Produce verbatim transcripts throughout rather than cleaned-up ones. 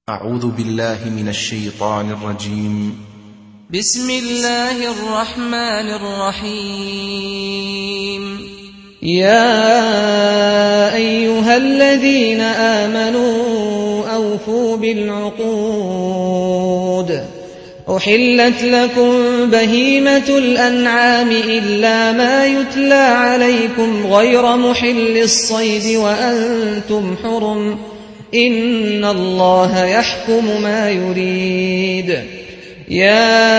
أعوذ بالله من الشيطان الرجيم. بسم الله الرحمن الرحيم. يا أيها الذين آمنوا أوفوا بالعقود. أحلت لكم بهيمة الأنعام إلا ما يتلى عليكم غير محل الصيد وأنتم حرم، إن الله يحكم ما يريد. يا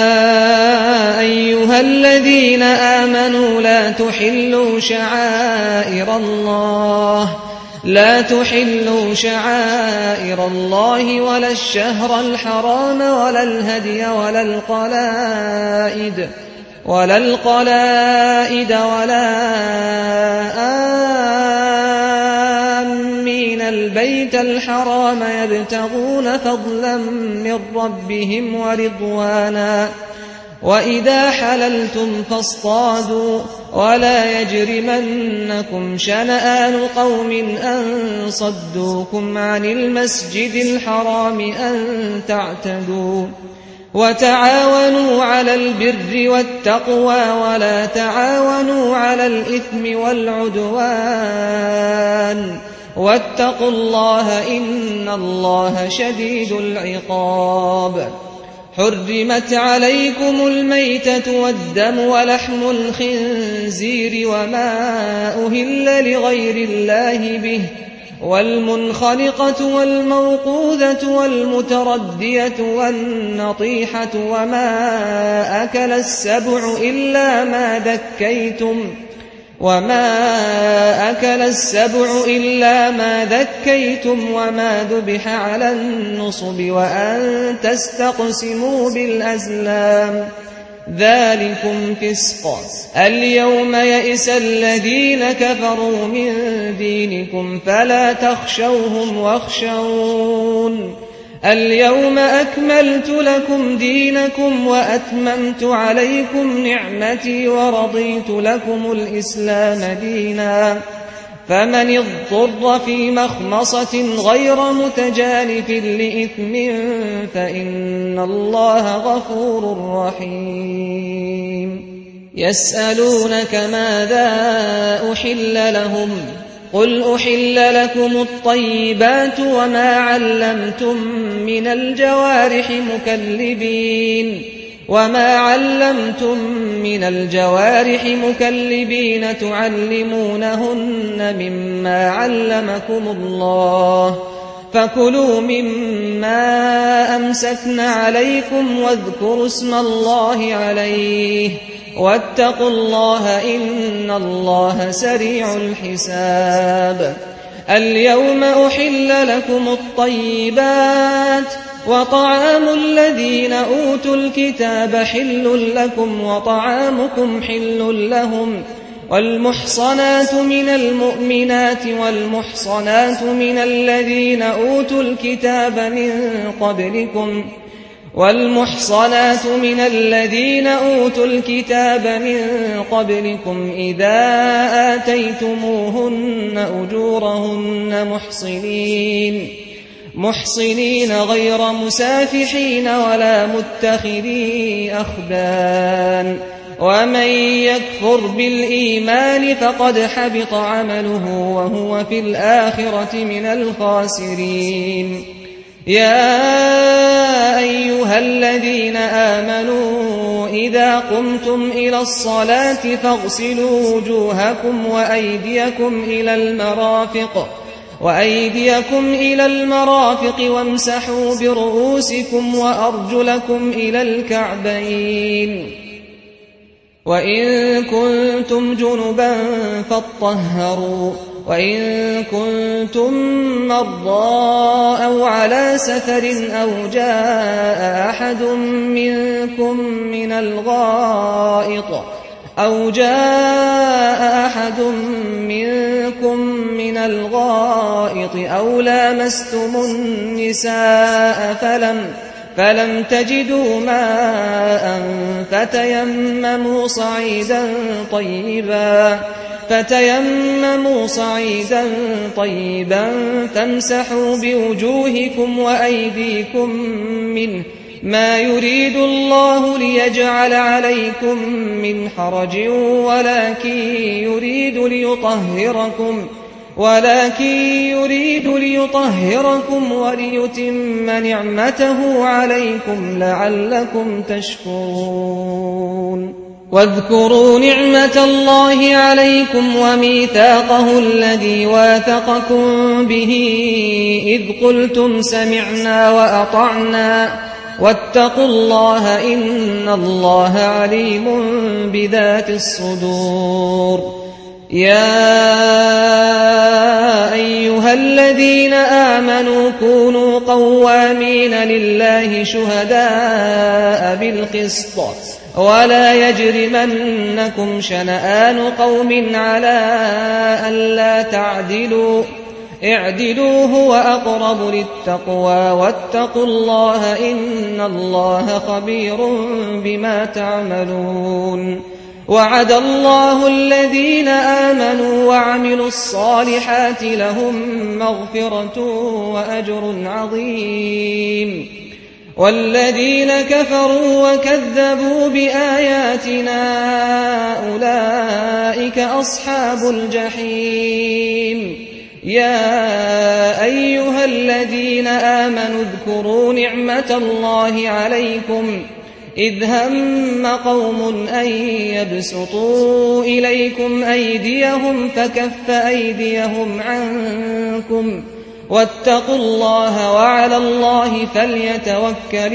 أيها الذين آمنوا لا تحلوا شعائر الله لا تحلوا شعائر الله ولا الشهر الحرام ولا الهدي ولا القلائد ولا القلائد ولا آمين البيت الحرام يبتغون فضلا من ربهم ورضوانا، وإذا حللتم فاصطادوا ولا يجرمنكم شنآن قوم أن صدوكم عن المسجد الحرام أن تعتدوا، وتعاونوا على البر والتقوى ولا تعاونوا على الإثم والعدوان، واتقوا الله إن الله شديد العقاب. حرمت عليكم الميتة والدم ولحم الخنزير وما أهل لغير الله به، والمنخلقة والموقوذة والمتردية والنطيحة وما أكل السبع إلا ما ذكيتم وما أكل السبع إلا ما ذكيتم وما ذبح على النصب وأن تستقسموا بالأزلام، ذلكم فسق. اليوم يئس الذين كفروا من دينكم فلا تخشوهم واخشون. اليوم أكملت لكم دينكم وأتممت عليكم نعمتي ورضيت لكم الإسلام دينا، فمن اضطر في مخمصة غير متجانف لإثم فإن الله غفور رحيم. يسألونك ماذا أحل لهم، قل أحل لكم الطيبات وما علمتم من الجوارح مكلبين وما علمتم من الجوارح مكلبين تعلمونهن مما علمكم الله، فكلوا مما أمسكن عليكم واذكروا اسم الله عليه، واتقوا الله إن الله سريع الحساب. اليوم أحل لكم الطيبات وطعام الذين أوتوا الكتاب حل لكم وطعامكم حل لهم، والمحصنات من المؤمنات والمحصنات من الذين أوتوا الكتاب من قبلكم والمحصنات من الذين أوتوا الكتاب من قبلكم إذا آتيتموهن أجورهن محصنين محصنين غير مسافحين ولا متخذي أخدان، ومن يكفر بالإيمان فقد حبط عمله وهو في الآخرة من الخاسرين. يا أيها الذين آمنوا إذا قمتم إلى الصلاة فاغسلوا وجوهكم وأيديكم إلى المرافق وأيديكم إلى المرافق وامسحوا برؤوسكم وأرجلكم إلى الكعبين، وإن كنتم جنبا فاطهروا، وإن كنتم مرضى أو على سفر أو جاء أحد منكم من الغائط أو جاء أحد منكم من الغائط أو لامستم النساء فلم فلم تجدوا ماء فتيمموا صعيدا طيبا فتيمموا صعيدا طيبا فامسحوا بوجوهكم وأيديكم منه ما يريد الله ليجعل عليكم من حرج ولكن يريد ليطهركم ولكن يريد ليطهركم وليتم نعمته عليكم لعلكم تشكرون واذكروا نعمة الله عليكم وميثاقه الذي واثقكم به إذ قلتم سمعنا وأطعنا واتقوا الله إن الله عليم بذات الصدور يا أيها الذين آمنوا كونوا قوامين لله شهداء بالقسط ولا يجرمنكم شنآن قوم على ألا تعدلوا اعدلوا هو أقرب للتقوى واتقوا الله إن الله خبير بما تعملون وعد الله الذين آمنوا وعملوا الصالحات لهم مغفرة وأجر عظيم والذين كفروا وكذبوا بآياتنا أولئك أصحاب الجحيم يا أيها الذين آمنوا اذكروا نعمة الله عليكم إذ هم قوم أن يبسطوا إليكم أيديهم فكف أيديهم عنكم واتقوا الله وعلى الله فليتوكل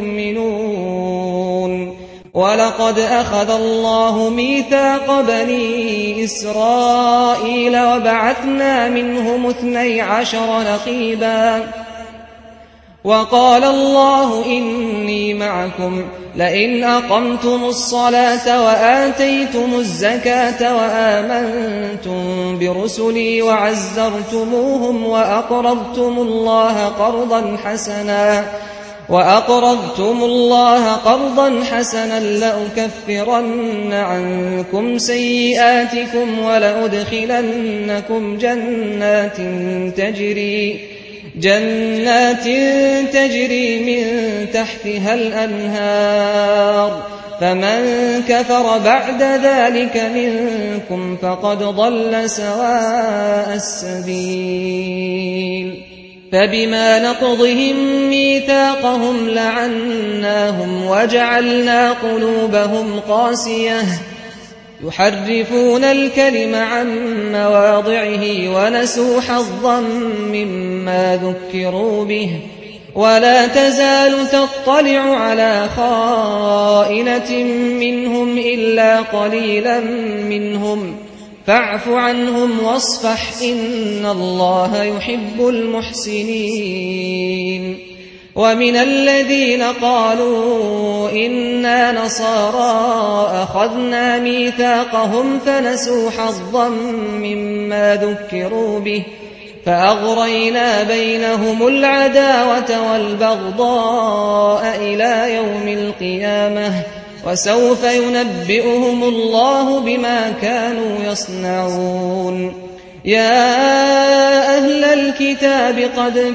المؤمنون ولقد أخذ الله ميثاق بني إسرائيل وبعثنا منهم اثني عشر نقيبا وقال الله إني معكم لئن أقمتم الصلاة وآتيتم الزكاة وآمنتم برسلي وعزرتموهم وأقرضتم الله قرضا حسنا وأقرضتم الله قرضا حسنا لأكفرن عنكم سيئاتكم ولأدخلنكم جنات تجري جنات تجري من تحتها الأنهار فمن كفر بعد ذلك منكم فقد ضل سواء السبيل فبما نقضهم ميثاقهم لعناهم وجعلنا قلوبهم قاسية يحرفون الكلم عن مواضعه ونسوا حظا مما ذكروا به ولا تزال تطلع على خائنة منهم إلا قليلا منهم فاعف عنهم واصفح إن الله يحب المحسنين ومن الذين قالوا إنا نصارى أخذنا ميثاقهم فنسوا حظا مما ذكروا به فأغرينا بينهم العداوة والبغضاء إلى يوم القيامة وسوف ينبئهم الله بما كانوا يصنعون يا أهل الكتاب قد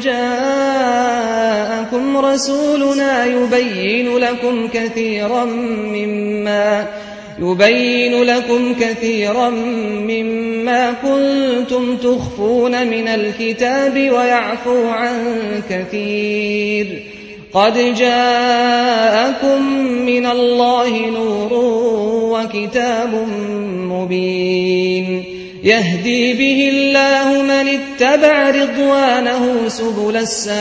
جاءكم رسولنا يبين لكم كثيرا مما يبين لكم كثيرا مما كنتم تخفون من الكتاب ويعفو عن كثير قد جاءكم من الله نور وكتاب مبين يهدي به الله من اتبع رضوانه سبل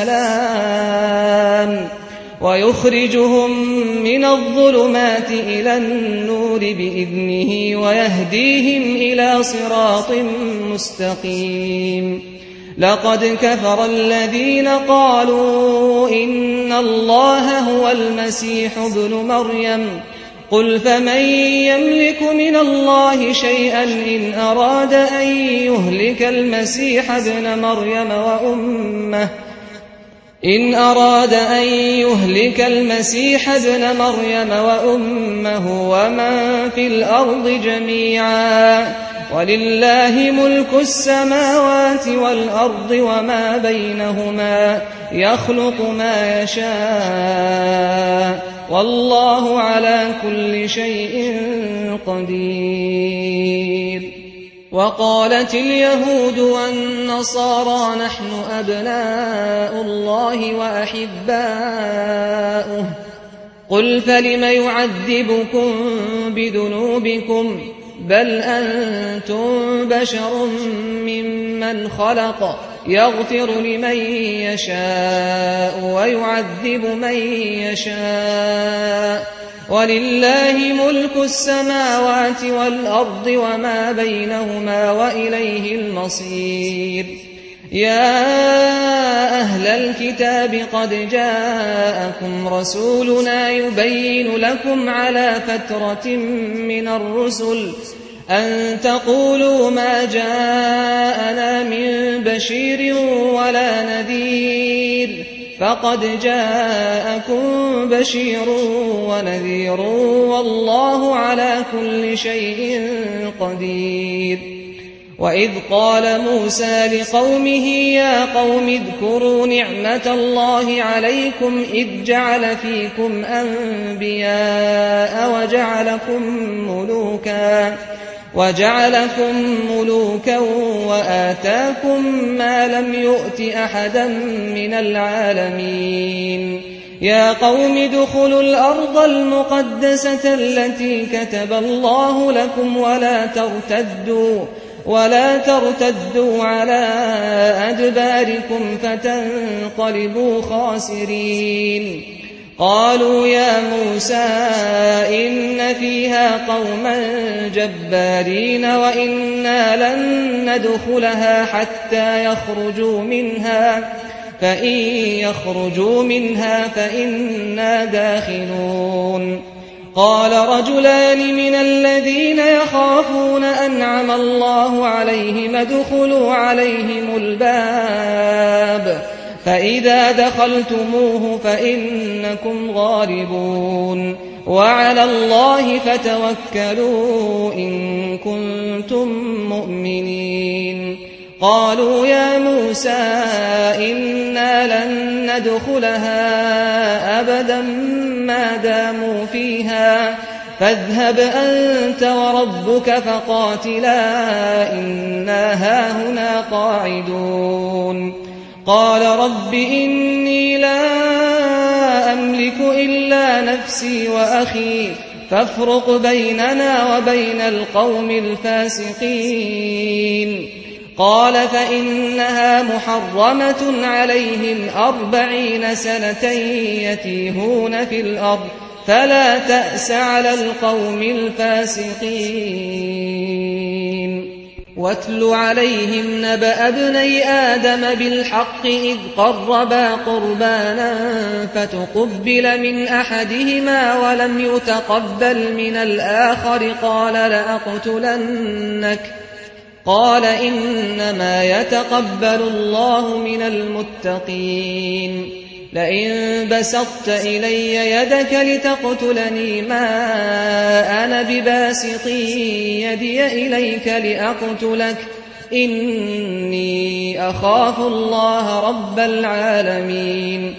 السلام ويخرجهم من الظلمات إلى النور بإذنه ويهديهم إلى صراط مستقيم لقد كفر الذين قالوا إن الله هو المسيح ابن مريم قل فمن يملك من الله شيئا إن أراد أن يهلك المسيح ابن مريم وأمه إن أراد أن يهلك المسيح ابن مريم وأمه ومن في الأرض جميعا ولله ملك السماوات والأرض وما بينهما يخلق ما يشاء والله على كل شيء قدير. وقالت اليهود والنصارى نحن أبناء الله وأحباؤه قل فلم يعذبكم بذنوبكم بل أنتم بشر ممن خلق يغفر لمن يشاء ويعذب من يشاء ولله ملك السماوات والأرض وما بينهما وإليه المصير. يا أهل الكتاب قد جاءكم رسولنا يبين لكم على فترة من الرسل أن تقولوا ما جاءنا من بشير ولا نذير فقد جاءكم بشير ونذير والله على كل شيء قدير. وإذ قال موسى لقومه يا قوم اذكروا نعمة الله عليكم إذ جعل فيكم أنبياء وجعلكم ملوكا وجعلكم ملوكا وآتاكم ما لم يؤت أحدا من العالمين. يا قوم ادخلوا الأرض المقدسة التي كتب الله لكم ولا ترتدوا ولا ترتدوا على أدباركم فتنقلبوا خاسرين. قالوا يا موسى إن فيها قوما جبارين وإنا لن ندخلها حتى يخرجوا منها فإن يخرجوا منها فإنا داخلون. قال رجلان من الذين يخافون أنعم الله عليهم ادخلوا عليهم الباب فإذا دخلتموه فإنكم غالبون وعلى الله فتوكلوا إن كنتم مؤمنين. قالوا يا موسى إنا لن ندخلها أبدا ما داموا فيها فاذهب أنت وربك فقاتلا إنا هاهنا قاعدون. قال رب إني لا أملك إلا نفسي وأخي فافرق بيننا وبين القوم الفاسقين. قال فإنها محرمة عليهم أربعين سنة يتيهون في الأرض فلا تأس على القوم الفاسقين. واتل عليهم نبأ ابني آدم بالحق إذ قربا قربانا فتقبل من أحدهما ولم يتقبل من الآخر قال لأقتلنك قال إنما يتقبل الله من المتقين. لئن بسطت إلي يدك لتقتلني ما أنا بباسط يدي إليك لأقتلك إني أخاف الله رب العالمين.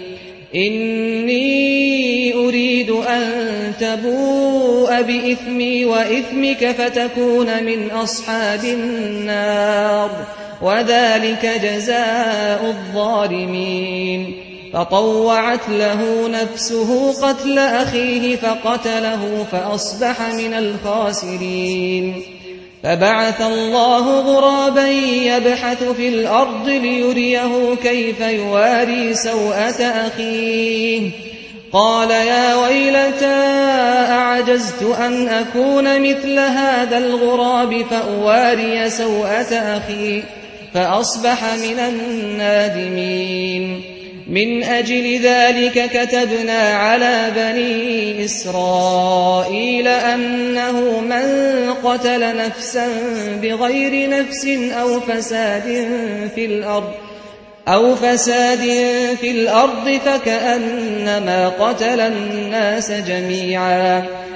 إني أريد أن تبوء بإثمي وإثمك فتكون من أصحاب النار وذلك جزاء الظالمين. فطوعت له نفسه قتل أخيه فقتله فأصبح من الخاسرين. فبعث الله غرابا يبحث في الأرض ليريه كيف يواري سوءة أخيه قال يا ويلتى أعجزت أن أكون مثل هذا الغراب فأواري سوءة أخي فأصبح من النادمين. من أجل ذلك كتبنا على بني إسرائيل أنه من قتل نفسا بغير نفس أو فساد في الأرض أو فساد في الأرض فكأنما قتل الناس جميعا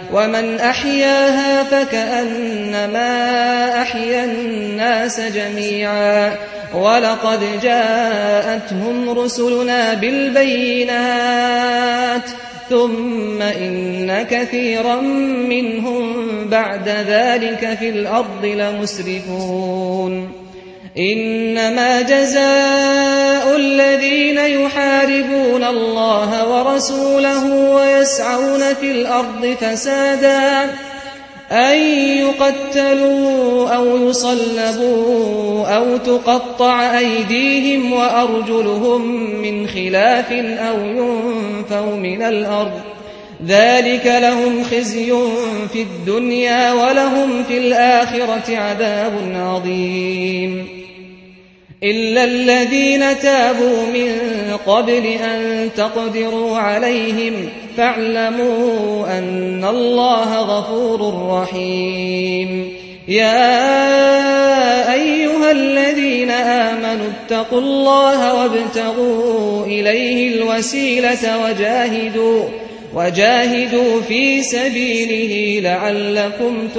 ومن أحياها فكأنما أحيا الناس جميعا ولقد جاءتهم رسلنا بالبينات ثم إن كثيرا منهم بعد ذلك في الأرض لمسرفون إنما جزاء الذين يحاربون الله ورسوله ويسعون في الأرض فسادا أن يقتلوا أو يصلبوا أو تقطع أيديهم وأرجلهم من خلاف أو ينفوا من الأرض ذلك لهم خزي في الدنيا ولهم في الآخرة عذاب عظيم إلا الذين تابوا من قبل أن تقدروا عليهم فاعلموا أن الله غفور رحيم يا أيها الذين آمنوا اتقوا الله وابتغوا إليه الوسيلة وجاهدوا وجاهدوا في سبيله لعلكم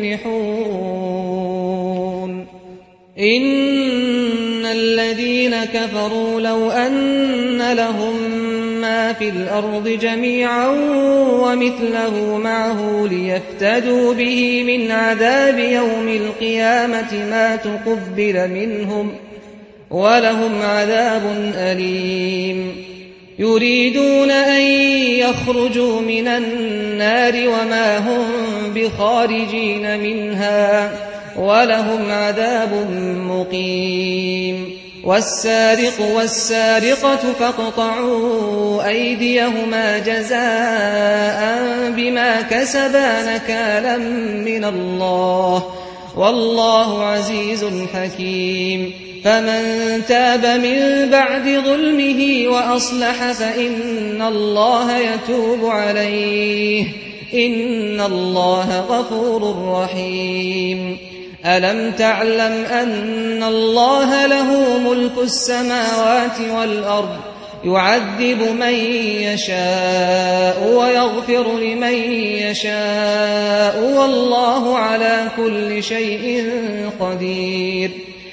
تفلحون إن الذين كفروا لو أن لهم ما في الأرض جميعا ومثله معه ليفتدوا به من عذاب يوم القيامة ما تقبل منهم ولهم عذاب أليم يريدون أن يخرجوا من النار وما هم بخارجين منها ولهم عذاب مقيم والسارق والسارقة فاقطعوا أيديهما جزاء بما كسبا نكالا من الله والله عزيز حكيم فمن تاب من بعد ظلمه وأصلح فإن الله يتوب عليه إن الله غفور رحيم ألم تعلم أن الله له ملك السماوات والأرض يعذب من يشاء ويغفر لمن يشاء والله على كل شيء قدير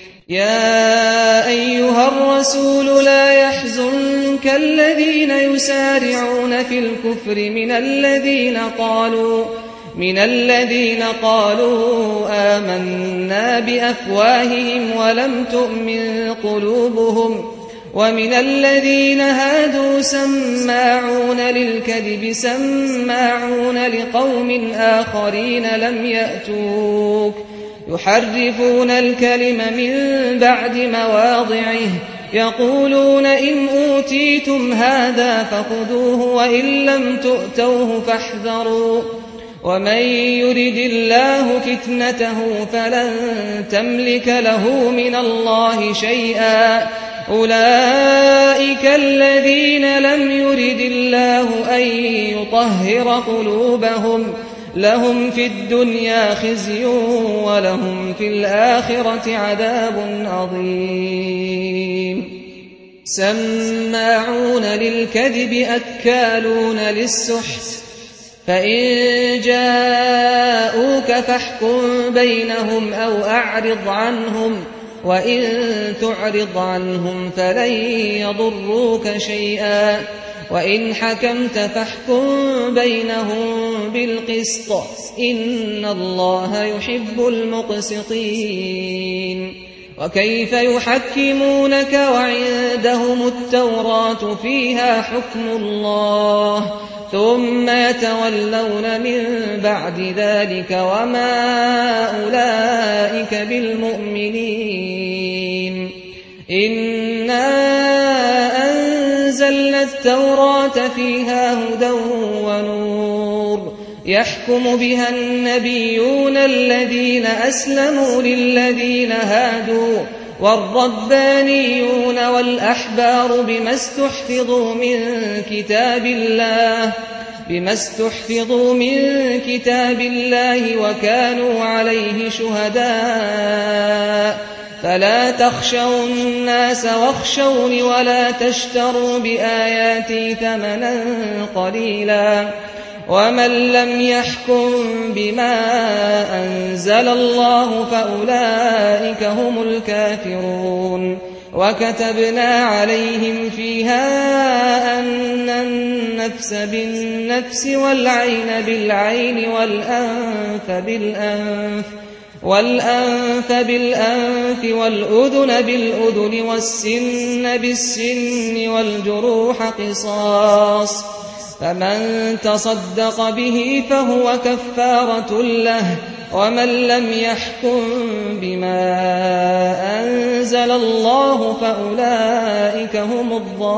يا أيها الرسول لا يحزنك الذين يسارعون في الكفر من الذين قالوا من الذين قالوا آمنا بأفواههم ولم تؤمن قلوبهم ومن الذين هادوا سماعون للكذب سماعون لقوم آخرين لم يأتوك يحرفون الكلم من بعد مواضعه يقولون إن أوتيتم هذا فخذوه وإن لم تؤتوه فاحذروا ومن يرد الله فتنته فلن تملك له من الله شيئا أولئك الذين لم يرد الله أن يطهر قلوبهم لهم في الدنيا خزي ولهم في الآخرة عذاب عظيم سماعون للكذب أكالون للسحت فإن جاءوك فاحكم بينهم أو أعرض عنهم وإن تعرض عنهم فلن يضروك شيئا وإن حكمت فاحكم بينهم بالقسط إن الله يحب المقسطين وكيف يحكمونك وعندهم التوراة فيها حكم الله ثم يتولون من بعد ذلك وما أولئك بالمؤمنين إنا أنزلنا التوراة فيها هدى ونور يحكم بها النبيون الذين أسلموا للذين هادوا والربانيون والأحبار بما استحفظوا من كتاب الله بما استحفظوا من كتاب الله وكانوا عليه شهداء فلا تخشوا الناس واخشوني ولا تشتروا بآياتي ثمنا قليلا ومن لم يحكم بما أنزل الله فأولئك هم الكافرون وكتبنا عليهم فيها أن النفس بالنفس والعين بالعين والأنف بالأنف والأنف بالأنف والأذن بالأذن والسن بالسن والجروح قصاص فمن تصدق به فهو كفارة له ومن لم يحكم بما أنزل الله فأولئك هم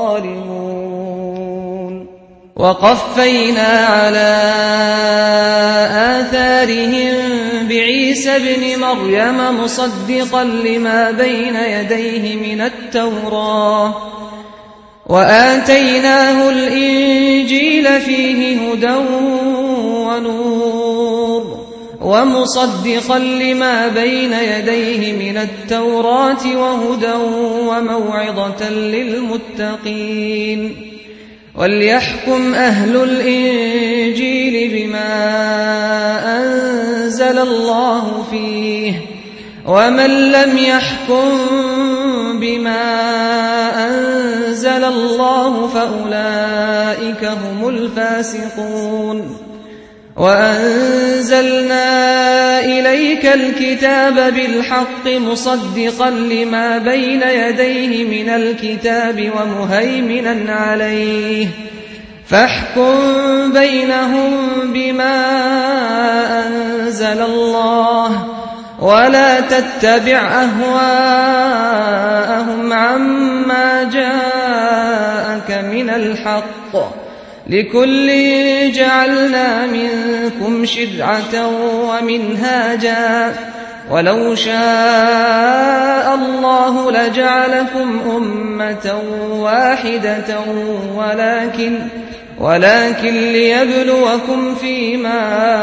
الظالمون وقفينا على آثارهم بعيسى ابن مريم مصدقا لما بين يديه من التوراة وآتيناه الإنجيل فيه هدى ونور ومصدقا لما بين يديه من التوراة وهدى وموعظة للمتقين وليحكم أهل الإنجيل بما أنزل الله فيه ومن لم يحكم بما أنزل الله فأولئك هم الفاسقون وأنزلنا إليك الكتاب بالحق مصدقا لما بين يديه من الكتاب ومهيمنا عليه فاحكم بينهم بما أنزل الله ولا تتبع أهواءهم عما جاءك من الحق لكل جعلنا منكم شرعة ومنهاجا ولو شاء الله لجعلكم أمة واحدة ولكن ولكن ليبلوكم فيما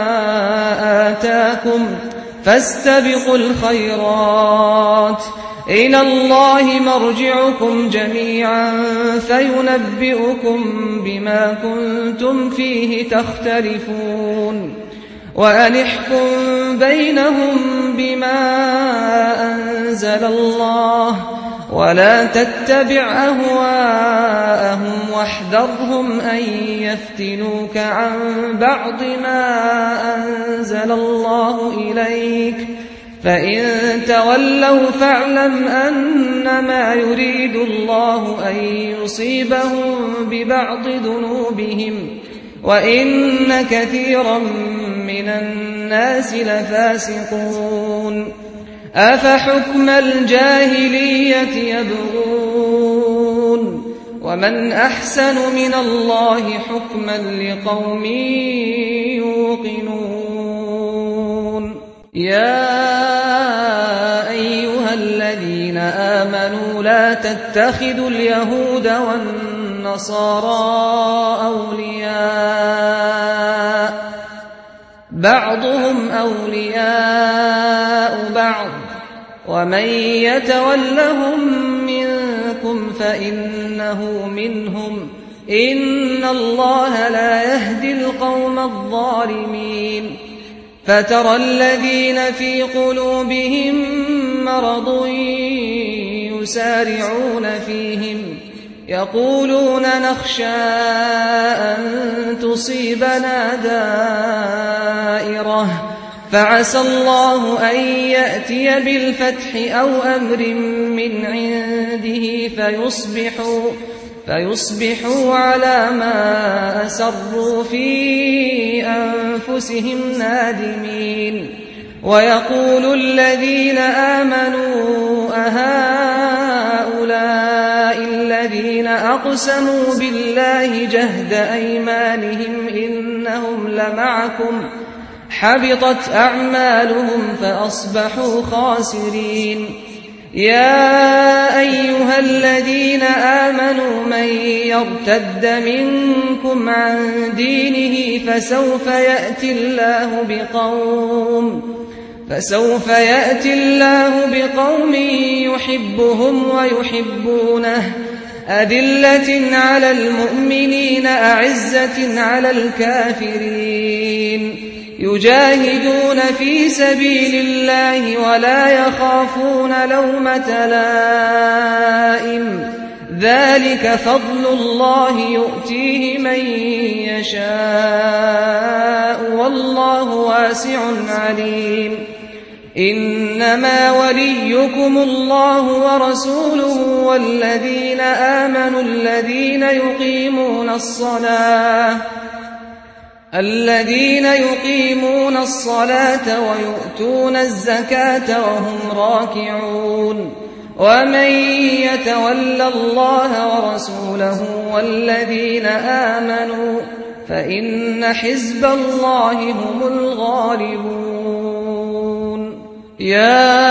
آتاكم فاستبقوا الخيرات إلى الله مرجعكم جميعا فينبئكم بما كنتم فيه تختلفون وأن احكم بينهم بما أنزل الله ولا تتبع أهواءهم واحذرهم أن يفتنوك عن بعض ما أنزل الله إليك فإن تولوا فاعلم أنما يريد الله أن يصيبهم ببعض ذنوبهم وإن كثيرا من الناس لفاسقون أفحكم الجاهلية يبغون ومن أحسن من الله حكما لقوم يوقنون يا أيها الذين آمنوا لا تتخذوا اليهود والنصارى أولياء بعضهم أولياء بعض ومن يتولهم منكم فإنه منهم إن الله لا يهدي القوم الظالمين فترى الذين في قلوبهم مرض يسارعون فيهم يقولون نخشى أن تصيبنا دائرة فعسى الله أن يأتي بالفتح أو أمر من عنده فيصبحوا فيصبحوا على ما أسروا في أنفسهم نادمين ويقول الذين آمنوا أهؤلاء الذين أقسموا بالله جهد أيمانهم إنهم لمعكم حبطت أعمالهم فأصبحوا خاسرين يا أيها الذين آمنوا من يرتد منكم عن دينه فسوف يأتي الله بقوم فسوف يأتي الله بقوم يحبهم ويحبونه أذلة على المؤمنين أعزة على الكافرين يجاهدون في سبيل الله ولا يخافون لومة لائم ذلك فضل الله يؤتيه من يشاء والله واسع عليم إنما وليكم الله ورسوله والذين آمنوا الذين يقيمون الصلاة الذين يقيمون الصلاة ويؤتون الزكاة وهم راكعون ومن يتول الله ورسوله والذين آمنوا فإن حزب الله هم الغالبون يا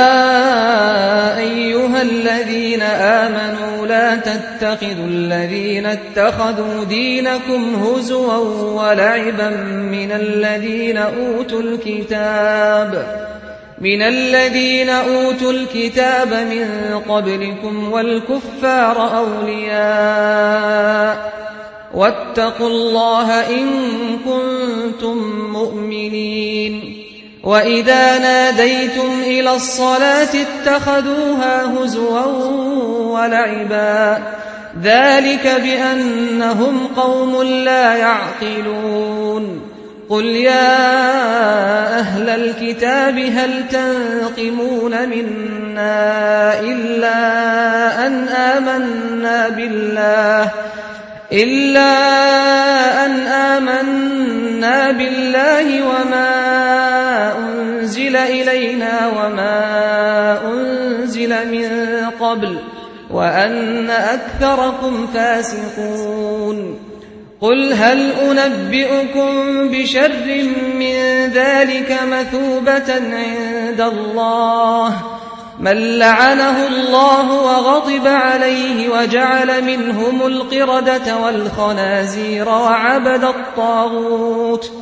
أيها الذين آمنوا لا تتخذوا الذين اتخذوا دينكم هزوا ولعبا من الذين أوتوا الكتاب من الذين أوتوا الكتاب من قبلكم والكفار أولياء واتقوا الله إن كنتم مؤمنين وإذا ناديتم إلى الصلاة اتخذوها هزوا ولعبا ذلك بأنهم قوم لا يعقلون قل يا أهل الكتاب هل تنقمون منا إلا أن آمنا بالله إلا أن آمنا بالله وما أنزل إلينا وما أنزل من قبل وأن أكثركم فاسقون قل هل أنبئكم بشر من ذلك مثوبة عند الله من لعنه الله وغضب عليه وجعل منهم القردة والخنازير وعبد الطاغوت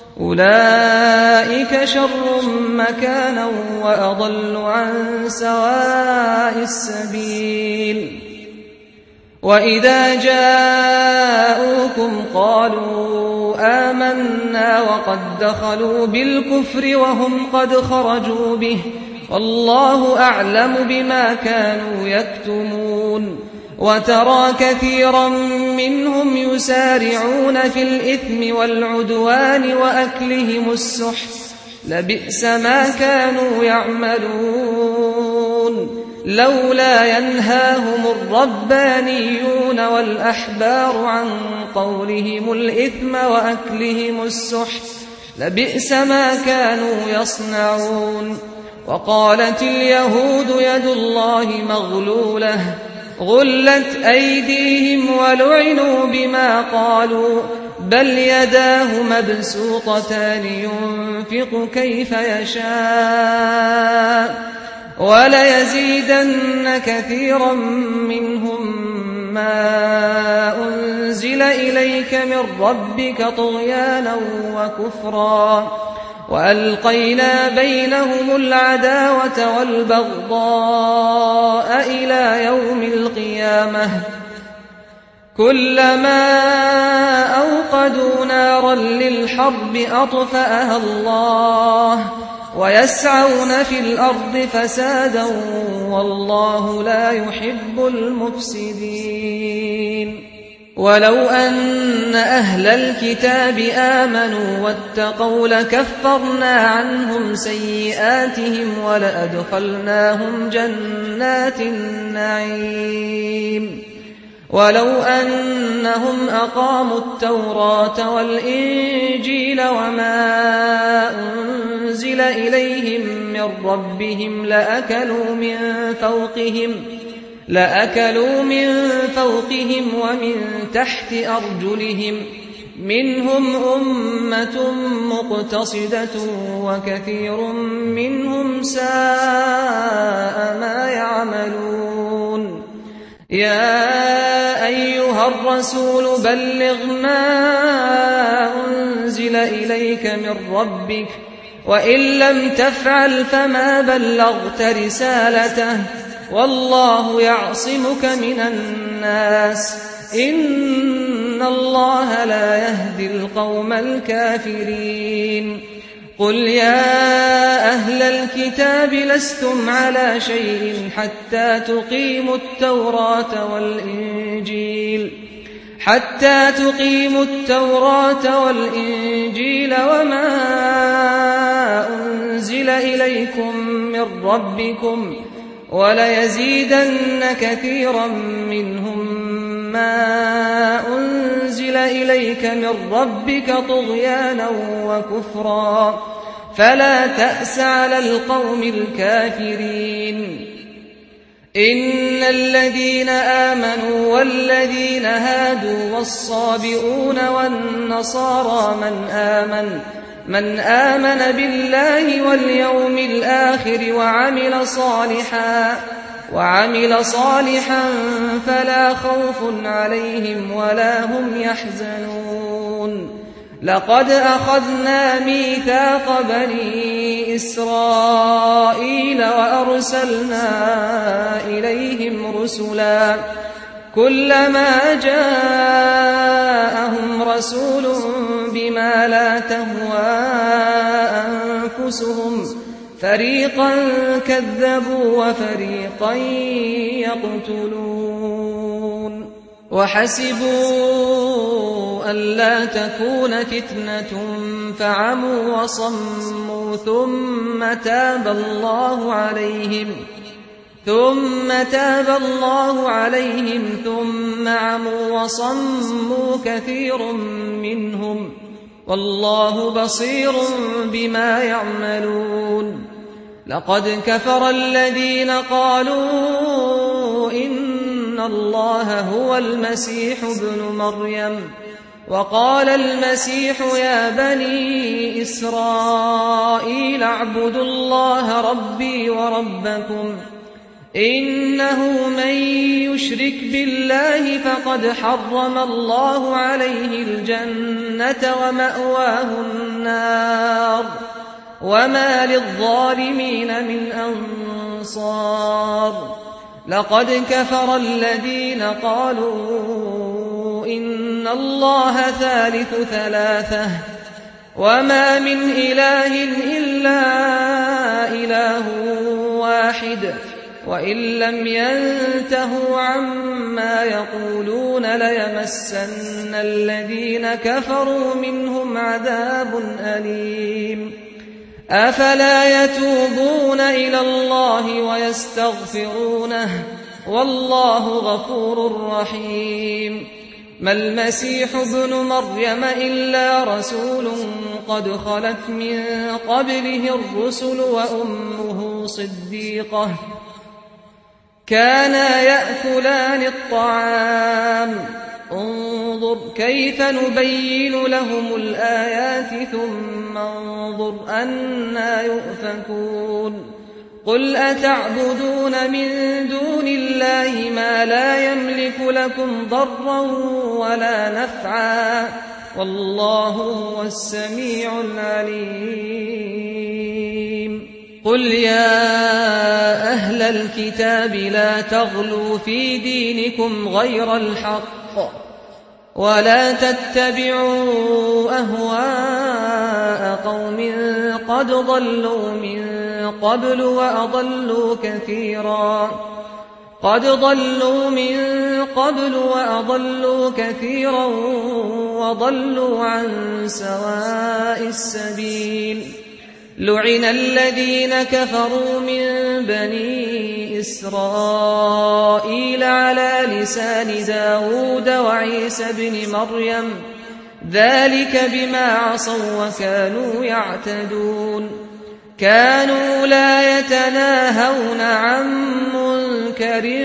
أولئك شر مكانا وأضل عن سواء السبيل وإذا جاءوكم قالوا آمنا وقد دخلوا بالكفر وهم قد خرجوا به والله أعلم بما كانوا يكتمون وترى كثيرا منهم يسارعون في الإثم والعدوان وأكلهم السحت لبئس ما كانوا يعملون لولا ينهاهم الربانيون والأحبار عن قولهم الإثم وأكلهم السحت لبئس ما كانوا يصنعون وقالت اليهود يد الله مغلولة غلت أيديهم ولعنوا بما قالوا بل يداه مبسوطتان ينفق كيف يشاء وليزيدن كثيرا منهم ما أنزل إليك من ربك طغيانا وكفرا وألقينا بينهم العداوة والبغضاء إلى يوم القيامة كلما أوقدوا نارا للحرب أطفأها الله ويسعون في الأرض فسادا والله لا يحب المفسدين ولو أن أهل الكتاب آمنوا واتقوا لكفرنا عنهم سيئاتهم ولأدخلناهم جنات النعيم ولو أنهم أقاموا التوراة والإنجيل وما أنزل إليهم من ربهم لأكلوا من فوقهم لأكلوا من فوقهم ومن تحت أرجلهم منهم أمة مقتصدة وكثير منهم ساء ما يعملون يا أيها الرسول بلغ ما أنزل إليك من ربك وإن لم تفعل فما بلغت رسالته والله يعصمك من الناس إن الله لا يهدي القوم الكافرين قل يا أهل الكتاب لستم على شيء حتى تقيموا التوراة والإنجيل حتى تقيموا التوراة والإنجيل وما أنزل إليكم من ربكم وليزيدن كثيرا منهم ما أنزل إليك من ربك طغيانا وكفرا فلا تأس على القوم الكافرين إن الذين آمنوا والذين هادوا والصابئون والنصارى من آمن من آمن بالله واليوم الآخر وعمل صالحا وعمل صالحا فلا خوف عليهم ولا هم يحزنون لقد أخذنا ميثاق بني إسرائيل وأرسلنا إليهم رسلا كلما جاءهم رسول بما لا تهوى أنفسهم فريقا كذبوا وفريقا يقتلون وحسبوا ألا تكون فتنة فعموا وصموا ثم تاب الله عليهم ثم تاب الله عليهم ثم عموا وصموا كثير منهم والله بصير بما يعملون لقد كفر الذين قالوا إن الله هو المسيح ابن مريم وقال المسيح يا بني إسرائيل اعبدوا الله ربي وربكم إنه من يشرك بالله فقد حرم الله عليه الجنة ومأواه النار وما للظالمين من أنصار لقد كفر الذين قالوا إن الله ثالث ثلاثة وما من إله إلا إله واحد وإن لم ينتهوا عما يقولون ليمسن الذين كفروا منهم عذاب أليم أفلا يتوبون إلى الله ويستغفرونه والله غفور رحيم ما المسيح ابن مريم إلا رسول قد خلت من قبله الرسل وأمه صديقة كانا يأكلان الطعام انظر كيف نبين لهم الآيات ثم انظر أنا يؤفكون قل أتعبدون من دون الله ما لا يملك لكم ضرا ولا نفعا والله هو السميع العليم قل يا أهل الكتاب لا تغلوا في دينكم غير الحق ولا تتبعوا أهواء قوم قد ضلوا من قبل وأضلوا كثيرا قد ضلوا من قبل وأضلوا كثيرا وضلوا عن سواء السبيل لعن الذين كفروا من بني إسرائيل على لسان داود وعيسى بن مريم ذلك بما عصوا وكانوا يعتدون كانوا لا يتناهون عن منكر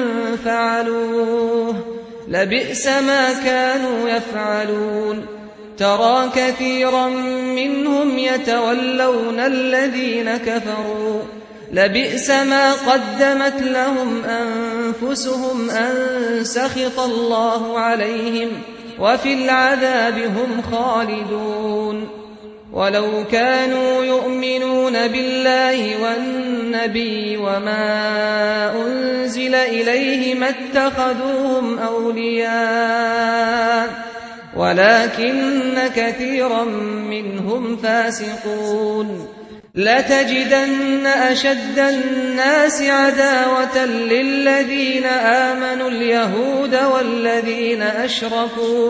فعلوه لبئس ما كانوا يفعلون ترى كثيرا منهم يتولون الذين كفروا لبئس ما قدمت لهم أنفسهم أن سخط الله عليهم وفي العذاب هم خالدون ولو كانوا يؤمنون بالله والنبي النبي وما أنزل إليه ما اتخذوهم أولياء ولكن كثيرا منهم فاسقون لتجدن أشد الناس عداوة للذين آمنوا اليهود والذين أشركوا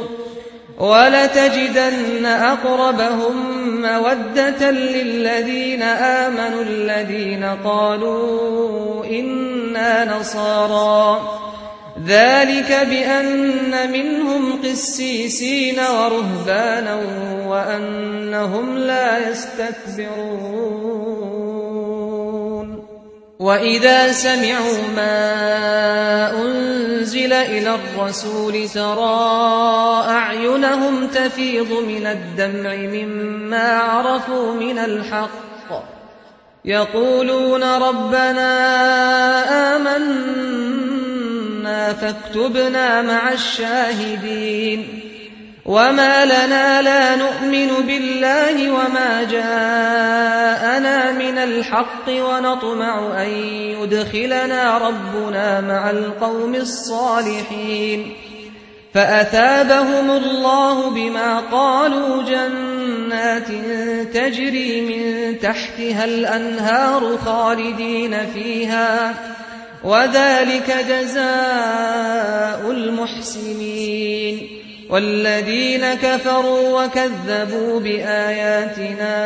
ولتجدن أقربهم مودة للذين آمنوا الذين قالوا إنا نصارى ذلك بأن منهم قسيسين ورهبانا وأنهم لا يستكبرون وإذا سمعوا ما أنزل إلى الرسول ترى أعينهم تفيض من الدمع مما عرفوا من الحق يقولون ربنا آمنا فاكتبنا مع الشاهدين وما لنا لا نؤمن بالله وما جاءنا من الحق ونطمع أن يدخلنا ربنا مع القوم الصالحين فأثابهم الله بما قالوا جنات تجري من تحتها الأنهار خالدين فيها وذلك جزاء المحسنين والذين كفروا وكذبوا بآياتنا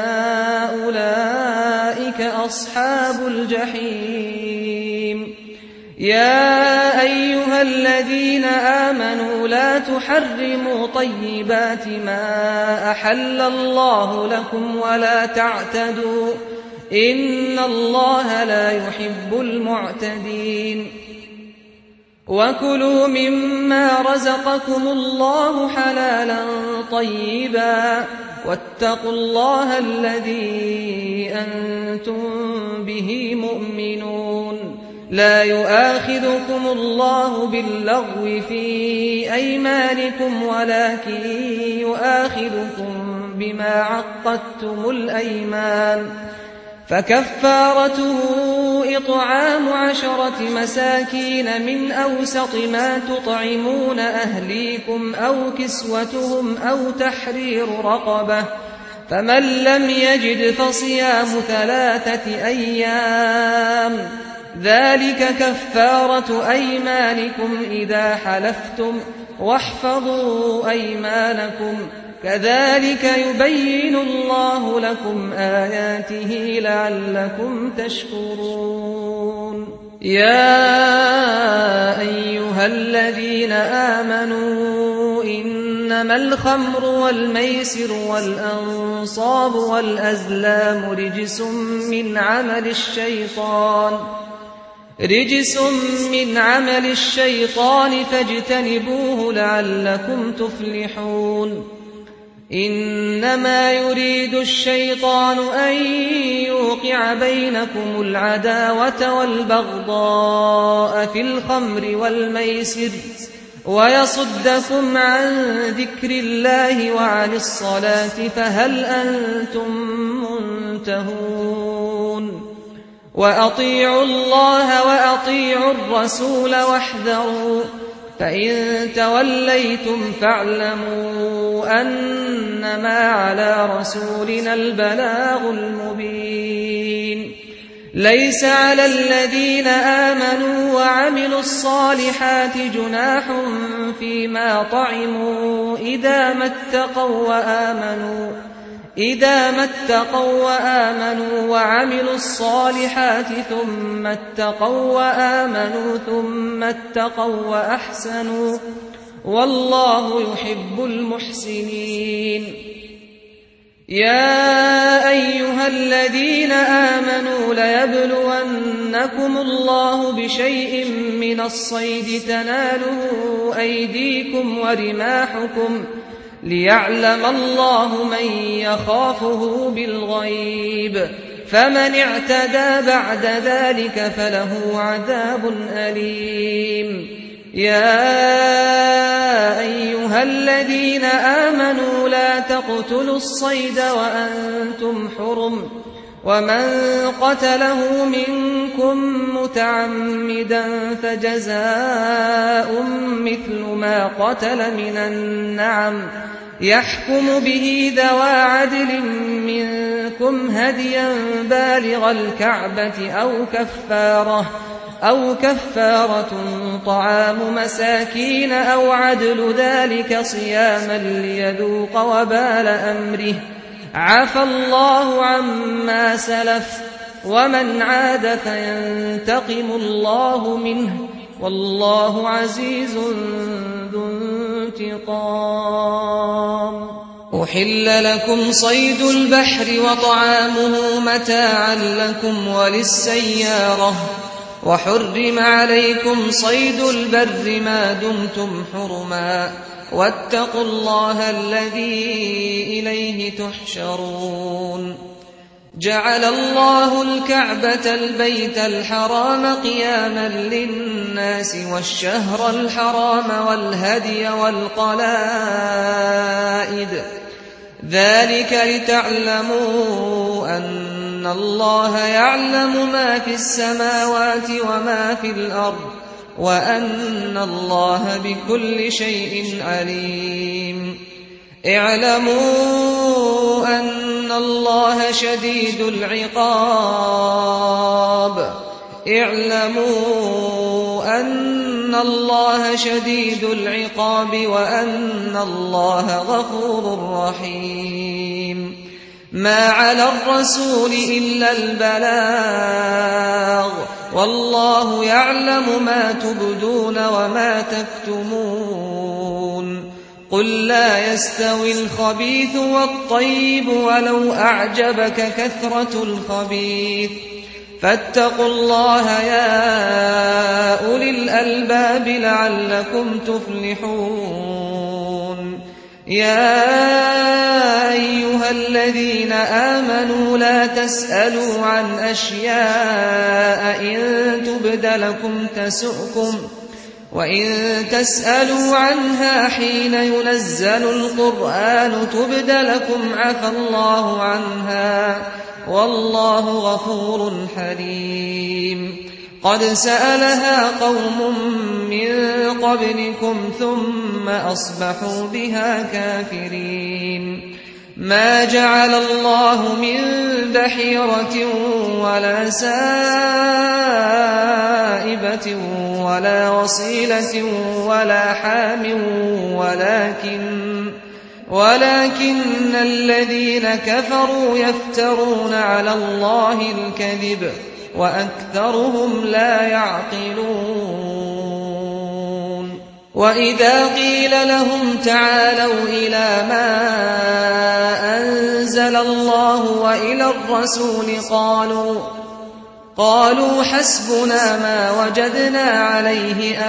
أولئك أصحاب الجحيم يا أيها الذين آمنوا لا تحرموا طيبات ما أحل الله لكم ولا تعتدوا إن الله لا يحب المعتدين وكلوا مما رزقكم الله حلالا طيبا واتقوا الله الذي أنتم به مؤمنون لا يؤاخذكم الله باللغو في أيمانكم ولكن يؤاخذكم بما عقدتم الأيمان فكفارته إطعام عشرة مساكين من أوسط ما تطعمون أهليكم أو كسوتهم أو تحرير رقبة فمن لم يجد فصيام ثلاثة أيام ذلك كفارة أيمانكم إذا حلفتم واحفظوا أيمانكم كذلك يبين الله لكم آياته لعلكم تشكرون يا أيها الذين آمنوا إنما الخمر والميسر والأنصاب والأزلام رجس من عمل الشيطان رجس من عمل الشيطان فاجتنبوه لعلكم تفلحون إنما يريد الشيطان أن يوقع بينكم العداوة والبغضاء في الخمر والميسر ويصدكم عن ذكر الله وعن الصلاة فهل أنتم منتهون وأطيعوا الله وأطيعوا الرسول واحذروا فإن توليتم فاعلموا أنما على رسولنا البلاغ المبين ليس على الذين آمنوا وعملوا الصالحات جناح فيما طعموا إذا ما اتقوا وآمنوا إذا ما اتقوا وآمنوا وعملوا الصالحات ثم اتقوا وآمنوا ثم اتقوا وأحسنوا والله يحب المحسنين يا أيها الذين آمنوا ليبلونكم الله بشيء من الصيد تناله أيديكم ورماحكم ليعلم الله من يخافه بالغيب فمن اعتدى بعد ذلك فله عذاب أليم يا أيها الذين آمنوا لا تقتلوا الصيد وأنتم حرم ومن قتله منكم متعمدا فجزاء مثل ما قتل من النعم يحكم به ذوى عدل منكم هديا بالغ الكعبة أو كفارة أو كفارة طعام مساكين أو عدل ذلك صياما ليذوق وبال أمره عفى الله عما سلف ومن عاد فينتقم الله منه والله عزيز ذو انتقام. أحل لكم صيد البحر وطعامه متاعا لكم وللسيارة وحرم عليكم صيد البر ما دمتم حرما واتقوا الله الذي إليه تحشرون. جعل الله الكعبة البيت الحرام قياما للناس والشهر الحرام والهدي والقلائد ذلك لتعلموا أن الله يعلم ما في السماوات وما في الأرض وأن الله بكل شيء عليم. اعلموا أن الله شديد العقاب اعلموا أن الله شديد العقاب وأن الله غفور رحيم. ما على الرسول إلا البلاغ والله يعلم ما تبدون وما تكتمون. قل لا يستوي الخبيث والطيب ولو أعجبك كثرة الخبيث فاتقوا الله يا أولي الألباب لعلكم تفلحون. يا أيها الذين آمنوا لا تسألوا عن أشياء إن تبد لكم تسؤكم وإن تسألوا عنها حين ينزل القرآن تبد لكم عفى الله عنها والله غفور حليم. قد سألها قوم من قبلكم ثم أصبحوا بها كافرين. ما جعل الله من بحيرة ولا سائبة ولا وصيلة ولا حام ولكن ولكن الذين كفروا يفترون على الله الكذب وأكثرهم لا يعقلون. وإذا قيل لهم تعالوا إلى ما أنزل الله وإلى الرسول قالوا قالوا حسبنا ما وجدنا عليه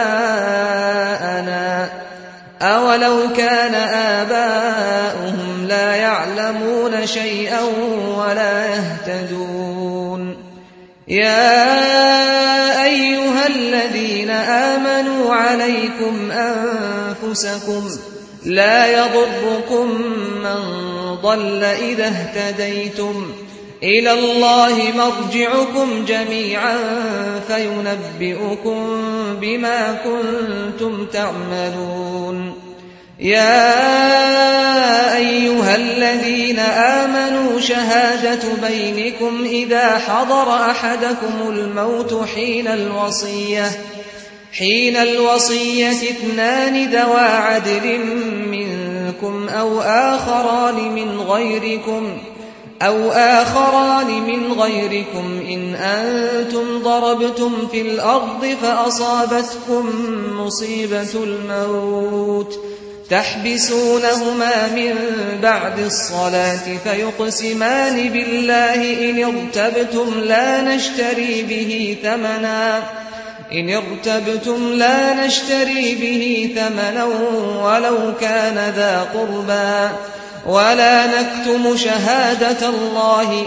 آباءنا أولو كان آباؤهم لا يعلمون شيئا ولا يهتدون. يا أيها الذين آمنوا عليكم أنفسكم لا يضركم من ضل إذا اهتديتم إلى الله مرجعكم جميعا فينبئكم بما كنتم تعملون. يا أيها الذين آمنوا شهادة بينكم إذا حضر أحدكم الموت حين الوصية حين الوصية اثنان ذوى عدل منكم أو آخران من غيركم أو آخران من غيركم إن أنتم ضربتم في الأرض فأصابتكم مصيبة الموت تحبسونهما من بعد الصلاة فيقسمان بالله إن ارتبتم لا نشتري به ثمنا إن ارتبتم لا نشتري به ثمنا ولو كان ذا قربى ولا نكتم شهادة الله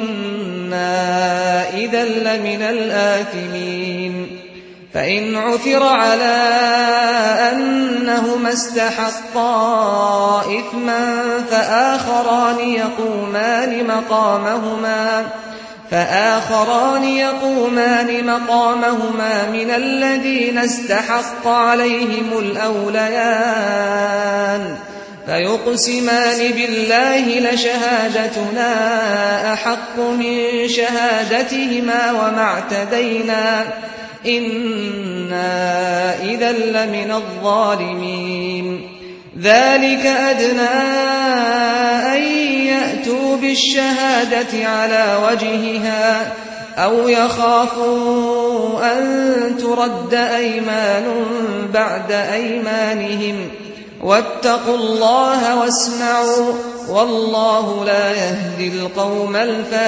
إنا إذا لمن الآثمين. فإن عثر على أنهما استحقا إثما فآخران يقومان مقامهما فآخران يقومان مقامهما من الذين استحق عليهم الأوليان فيقسمان بالله لشهادتنا أحق من شهادتهما وما اعتدينا إنا إذا لمن الظالمين ذلك أدنى أن يأتوا بالشهادة على وجهها أو يخافوا أن ترد أيمان بعد أيمانهم واتقوا الله واسمعوا والله لا يهدي القوم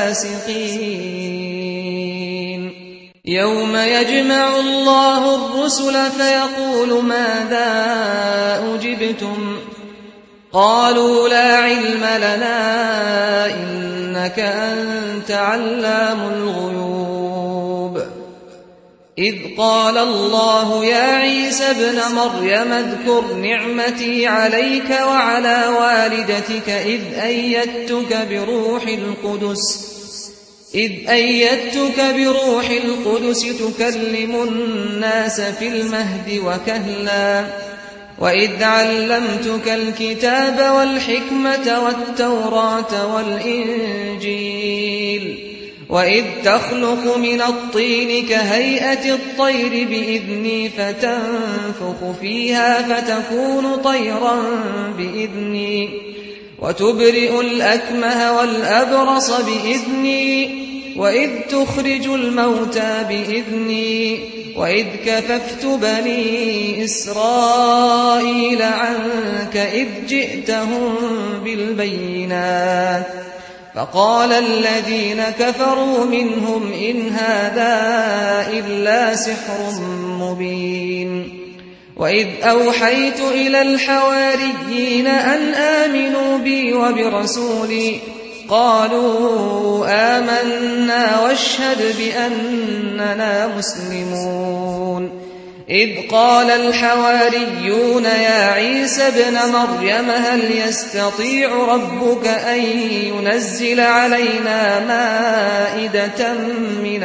الفاسقين يوم يجمع الله الرسل فيقول ماذا أجبتم قالوا لا علم لنا إنك أنت علام الغيوب إذ قال الله يا عيسى ابن مريم اذكر نعمتي عليك وعلى والدتك إذ أيدتك بروح القدس إذ أيدتك بروح القدس تكلم الناس في المهد وكهلا وإذ علمتك الكتاب والحكمة والتوراة والإنجيل وإذ تخلق من الطين كهيئة الطير بإذني فتنفخ فيها فتكون طيرا بإذني وتبرئ الأكمه والأبرص بإذني وإذ تخرج الموتى بإذني وإذ كففت بني إسرائيل عنك إذ جئتهم بالبينات فقال الذين كفروا منهم إن هذا إلا سحر مبين وإذ أوحيت إلى الحواريين أن آمنوا بي وبرسولي قالوا آمنا واشهد بأننا مسلمون إذ قال الحواريون يا عيسى ابن مريم هل يستطيع ربك أن ينزل علينا مائدة من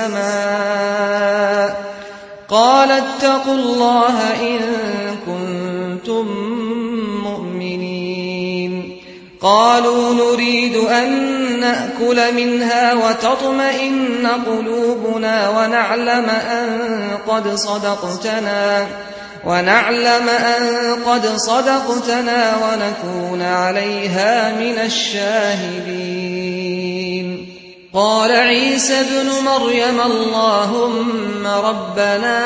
السماء قال اتقوا الله إن كنتم مؤمنين قالوا نريد أن نأكل منها وتطمئن قلوبنا ونعلم أن قد صدقتنا ونعلم أن قد صدقتنا ونكون عليها من الشاهدين قال عيسى ابن مريم اللهم ربنا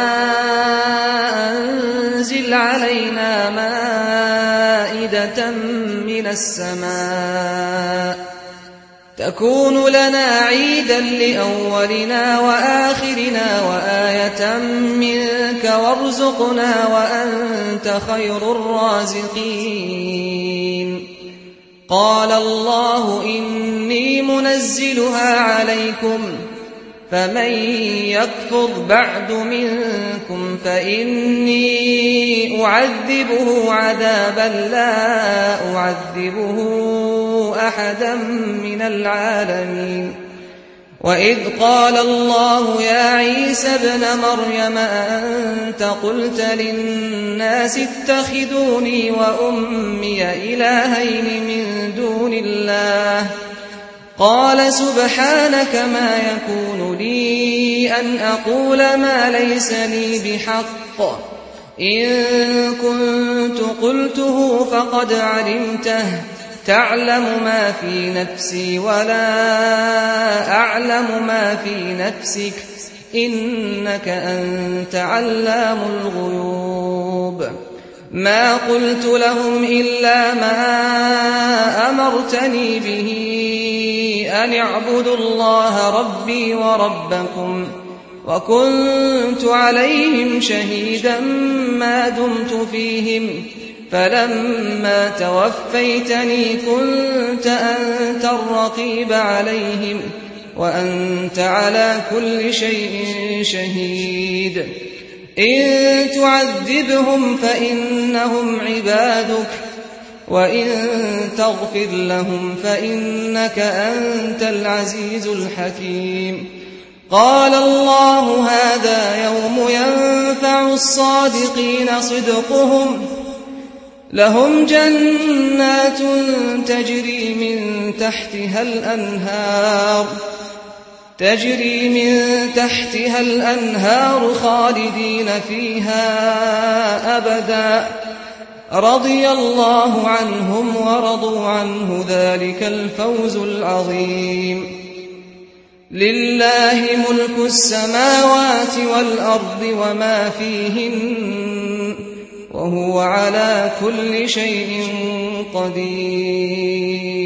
أنزل علينا مائدة من السماء تكون لنا عيدا لأولنا وآخرنا وآية منك وارزقنا وأنت خير الرازقين قال الله إني منزلها عليكم فمن يكفر بعد منكم فإني أعذبه عذابا لا أعذبه أحدا من العالمين وإذ قال الله يا عيسى ابن مريم أنت قلت للناس اتخذوني وأمي إلهين من دون الله قال سبحانك ما يكون لي أن أقول ما ليس لي بحق إن كنت قلته فقد علمته تعلم ما في نفسي ولا أعلم ما في نفسك إنك أنت علام الغيوب ما قلت لهم إلا ما أمرتني به أن اعبدوا الله ربي وربكم وكنت عليهم شهيدا ما دمت فيهم فلما توفيتني كنت أنت الرقيب عليهم وأنت على كل شيء شهيد إن تعذبهم فإنهم عبادك وإن تغفر لهم فإنك أنت العزيز الحكيم. قال الله هذا يوم ينفع الصادقين صدقهم، لهم جنات تجري من تحتها الأنهار تجري من تحتها الأنهار خالدين فيها أبدا، رضي الله عنهم ورضوا عنه، ذلك الفوز العظيم. لله ملك السماوات والأرض وما فيهن، وهو على كل شيء قدير.